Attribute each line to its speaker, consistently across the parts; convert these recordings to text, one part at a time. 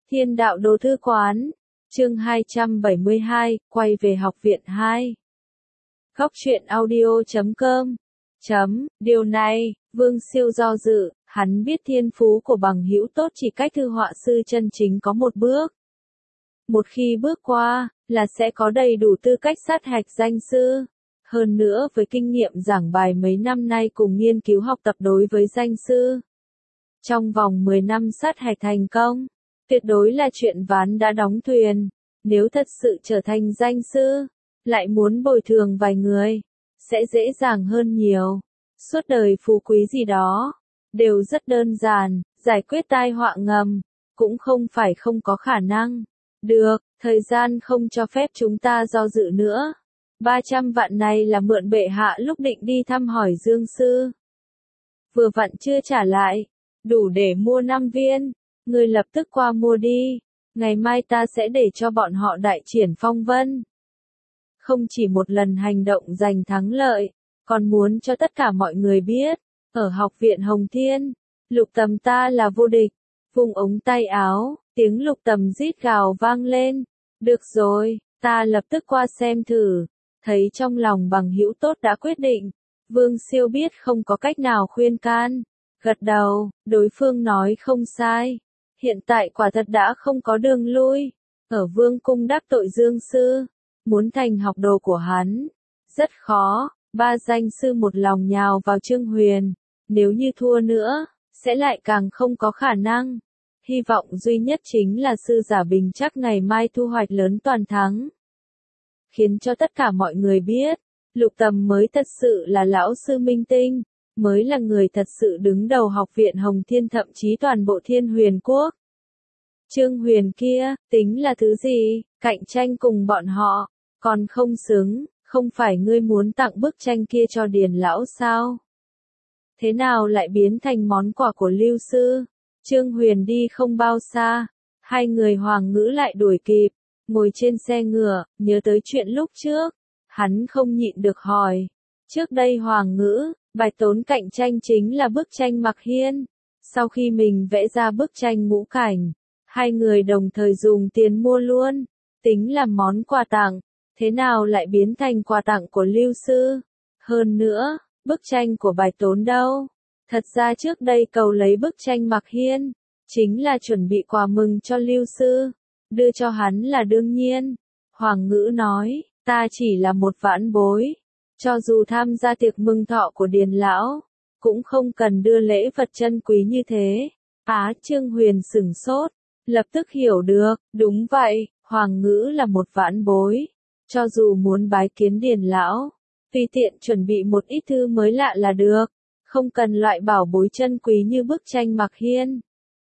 Speaker 1: Thiên đạo đồ thư quán, chương 272, quay về học viện 2. Góc truyện audio.com. Điều này, Vương Siêu do dự, hắn biết thiên phú của bằng hữu tốt chỉ cách thư họa sư chân chính có một bước. Một khi bước qua, là sẽ có đầy đủ tư cách sát hạch danh sư. Hơn nữa với kinh nghiệm giảng bài mấy năm nay cùng nghiên cứu học tập đối với danh sư. Trong vòng 10 năm sát hạch thành công, tuyệt đối là chuyện ván đã đóng thuyền. Nếu thật sự trở thành danh sư, lại muốn bồi thường vài người, sẽ dễ dàng hơn nhiều. Suốt đời phú quý gì đó, đều rất đơn giản, giải quyết tai họa ngầm, cũng không phải không có khả năng. Được, thời gian không cho phép chúng ta do dự nữa. 300 vạn này là mượn bệ hạ lúc định đi thăm hỏi Dương sư. Vừa vặn chưa trả lại, đủ để mua 5 viên, người lập tức qua mua đi, ngày mai ta sẽ để cho bọn họ đại triển phong vân. Không chỉ một lần hành động giành thắng lợi, còn muốn cho tất cả mọi người biết, ở học viện Hồng Thiên, Lục Tầm ta là vô địch. Vung ống tay áo, tiếng Lục Tầm rít gào vang lên. Được rồi, ta lập tức qua xem thử. Thấy trong lòng bằng hữu tốt đã quyết định, Vương Siêu biết không có cách nào khuyên can. Gật đầu, đối phương nói không sai. Hiện tại quả thật đã không có đường lui. Ở Vương cung đắc tội Dương sư, muốn thành học đồ của hắn, rất khó. Ba danh sư một lòng nhào vào Trương Huyền. Nếu như thua nữa, sẽ lại càng không có khả năng. Hy vọng duy nhất chính là sư giả Bình chắc ngày mai thu hoạch lớn toàn thắng. Khiến cho tất cả mọi người biết, Lục Tầm mới thật sự là lão sư minh tinh, mới là người thật sự đứng đầu học viện Hồng Thiên thậm chí toàn bộ Thiên Huyền Quốc. Trương Huyền kia, tính là thứ gì, cạnh tranh cùng bọn họ, còn không xứng, không phải ngươi muốn tặng bức tranh kia cho Điền lão sao? Thế nào lại biến thành món quà của Lưu sư? Trương Huyền đi không bao xa, hai người Hoàng Ngữ lại đuổi kịp, ngồi trên xe ngựa, nhớ tới chuyện lúc trước, hắn không nhịn được hỏi. Trước đây Hoàng Ngữ, bài tốn cạnh tranh chính là bức tranh Mặc Hiên. Sau khi mình vẽ ra bức tranh ngũ cảnh, hai người đồng thời dùng tiền mua luôn, tính là món quà tặng, thế nào lại biến thành quà tặng của Lưu sư? Hơn nữa, bức tranh của bài tốn đâu? Thật ra trước đây cầu lấy bức tranh Mặc Hiên, chính là chuẩn bị quà mừng cho Lưu sư, đưa cho hắn là đương nhiên. Hoàng Ngữ nói, ta chỉ là một vãn bối, cho dù tham gia tiệc mừng thọ của Điền lão, cũng không cần đưa lễ vật chân quý như thế. Trương Huyền sửng sốt, lập tức hiểu được, đúng vậy, Hoàng Ngữ là một vãn bối, cho dù muốn bái kiến Điền lão, tùy tiện chuẩn bị một ít thư mới lạ là được, không cần loại bảo bối chân quý như bức tranh Mặc Hiên.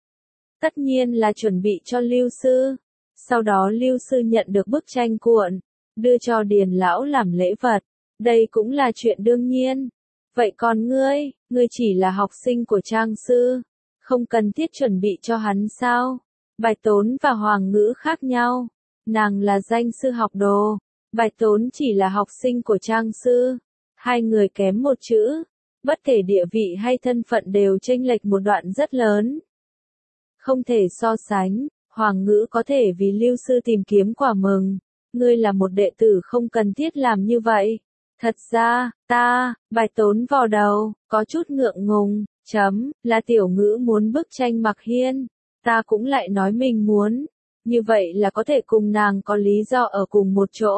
Speaker 1: Tất nhiên là chuẩn bị cho Lưu sư, sau đó Lưu sư nhận được bức tranh cuộn, đưa cho Điền lão làm lễ vật, đây cũng là chuyện đương nhiên. Vậy còn ngươi chỉ là học sinh của Trang sư, không cần thiết chuẩn bị cho hắn sao? Bài Tốn và Hoàng Ngữ khác nhau, nàng là danh sư học đồ, Bài Tốn chỉ là học sinh của Trang sư, hai người kém một chữ, bất kể địa vị hay thân phận đều chênh lệch một đoạn rất lớn. Không thể so sánh, Hoàng Ngữ có thể vì Lưu sư tìm kiếm quà mừng, ngươi là một đệ tử không cần thiết làm như vậy. Thật ra, Bài Tốn vào đầu, có chút ngượng ngùng, là Tiểu Ngữ muốn bức tranh Mặc Hiên, ta cũng lại nói mình muốn, như vậy là có thể cùng nàng có lý do ở cùng một chỗ.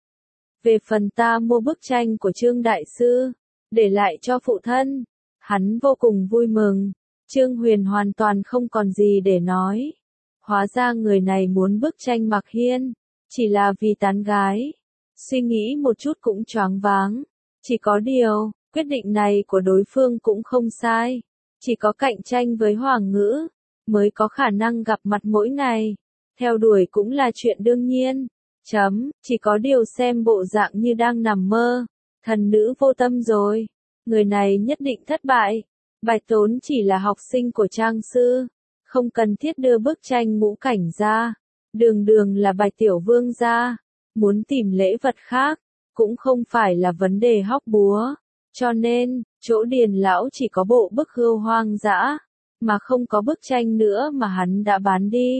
Speaker 1: Về phần ta mua bức tranh của Trương Đại Sư, để lại cho phụ thân, hắn vô cùng vui mừng. Trương Huyền hoàn toàn không còn gì để nói. Hóa ra người này muốn bức tranh Mặc Hiên, chỉ là vì tán gái. Suy nghĩ một chút cũng choáng váng. Chỉ có điều, quyết định này của đối phương cũng không sai. Chỉ có cạnh tranh với Hoàng Ngữ, mới có khả năng gặp mặt mỗi ngày. Theo đuổi cũng là chuyện đương nhiên. Chỉ có điều xem bộ dạng như đang nằm mơ. Thần nữ vô tâm rồi. Người này nhất định thất bại. Bài Tốn chỉ là học sinh của Trang sư, không cần thiết đưa bức tranh ngũ cảnh ra. Đường đường là Bài tiểu vương gia, muốn tìm lễ vật khác, cũng không phải là vấn đề hóc búa. Cho nên, chỗ Điền lão chỉ có bộ bức hươu hoang dã, mà không có bức tranh nữa mà hắn đã bán đi.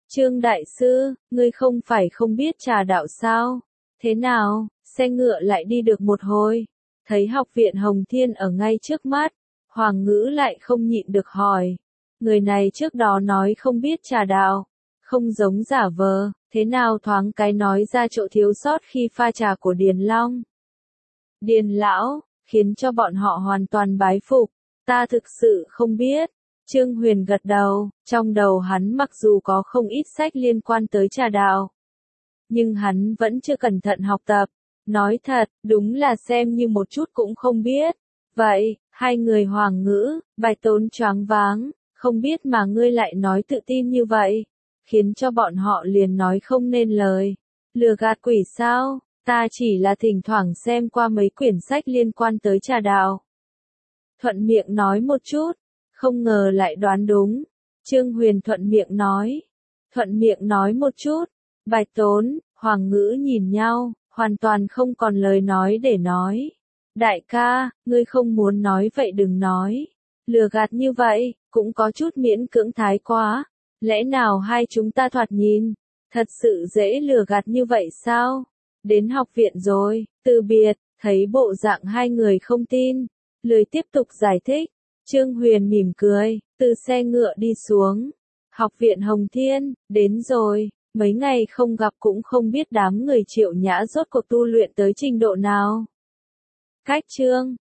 Speaker 1: Trương Đại Sư, ngươi không phải không biết trà đạo sao? Thế nào, xe ngựa lại đi được một hồi. Thấy học viện Hồng Thiên ở ngay trước mắt, Hoàng Ngữ lại không nhịn được hỏi. Người này trước đó nói không biết trà đạo, không giống giả vờ, thế nào thoáng cái nói ra chỗ thiếu sót khi pha trà của Điền Long. Điền lão, khiến cho bọn họ hoàn toàn bái phục, ta thực sự không biết. Trương Huyền gật đầu, trong đầu hắn mặc dù có không ít sách liên quan tới trà đạo, nhưng hắn vẫn chưa cẩn thận học tập. Nói thật, đúng là xem như một chút cũng không biết. Vậy, hai người Hoàng Ngữ, Bạch Tốn choáng váng, không biết mà ngươi lại nói tự tin như vậy, khiến cho bọn họ liền nói không nên lời. Lừa gạt quỷ sao, ta chỉ là thỉnh thoảng xem qua mấy quyển sách liên quan tới trà đạo. Thuận miệng nói một chút, không ngờ lại đoán đúng. Trương Huyền thuận miệng nói. Thuận miệng nói một chút. Bạch Tốn, Hoàng Ngữ nhìn nhau, hoàn toàn không còn lời nói để nói. Đại ca, ngươi không muốn nói vậy đừng nói. Lừa gạt như vậy, cũng có chút miễn cưỡng thái quá. Lẽ nào hai chúng ta thoạt nhìn, thật sự dễ lừa gạt như vậy sao? Đến học viện rồi, từ biệt, thấy bộ dạng hai người không tin, lười tiếp tục giải thích. Trương Huyền mỉm cười, từ xe ngựa đi xuống. Học viện Hồng Thiên, đến rồi, mấy ngày không gặp cũng không biết đám người Triệu Nhã rốt cuộc tu luyện tới trình độ nào. Cách chương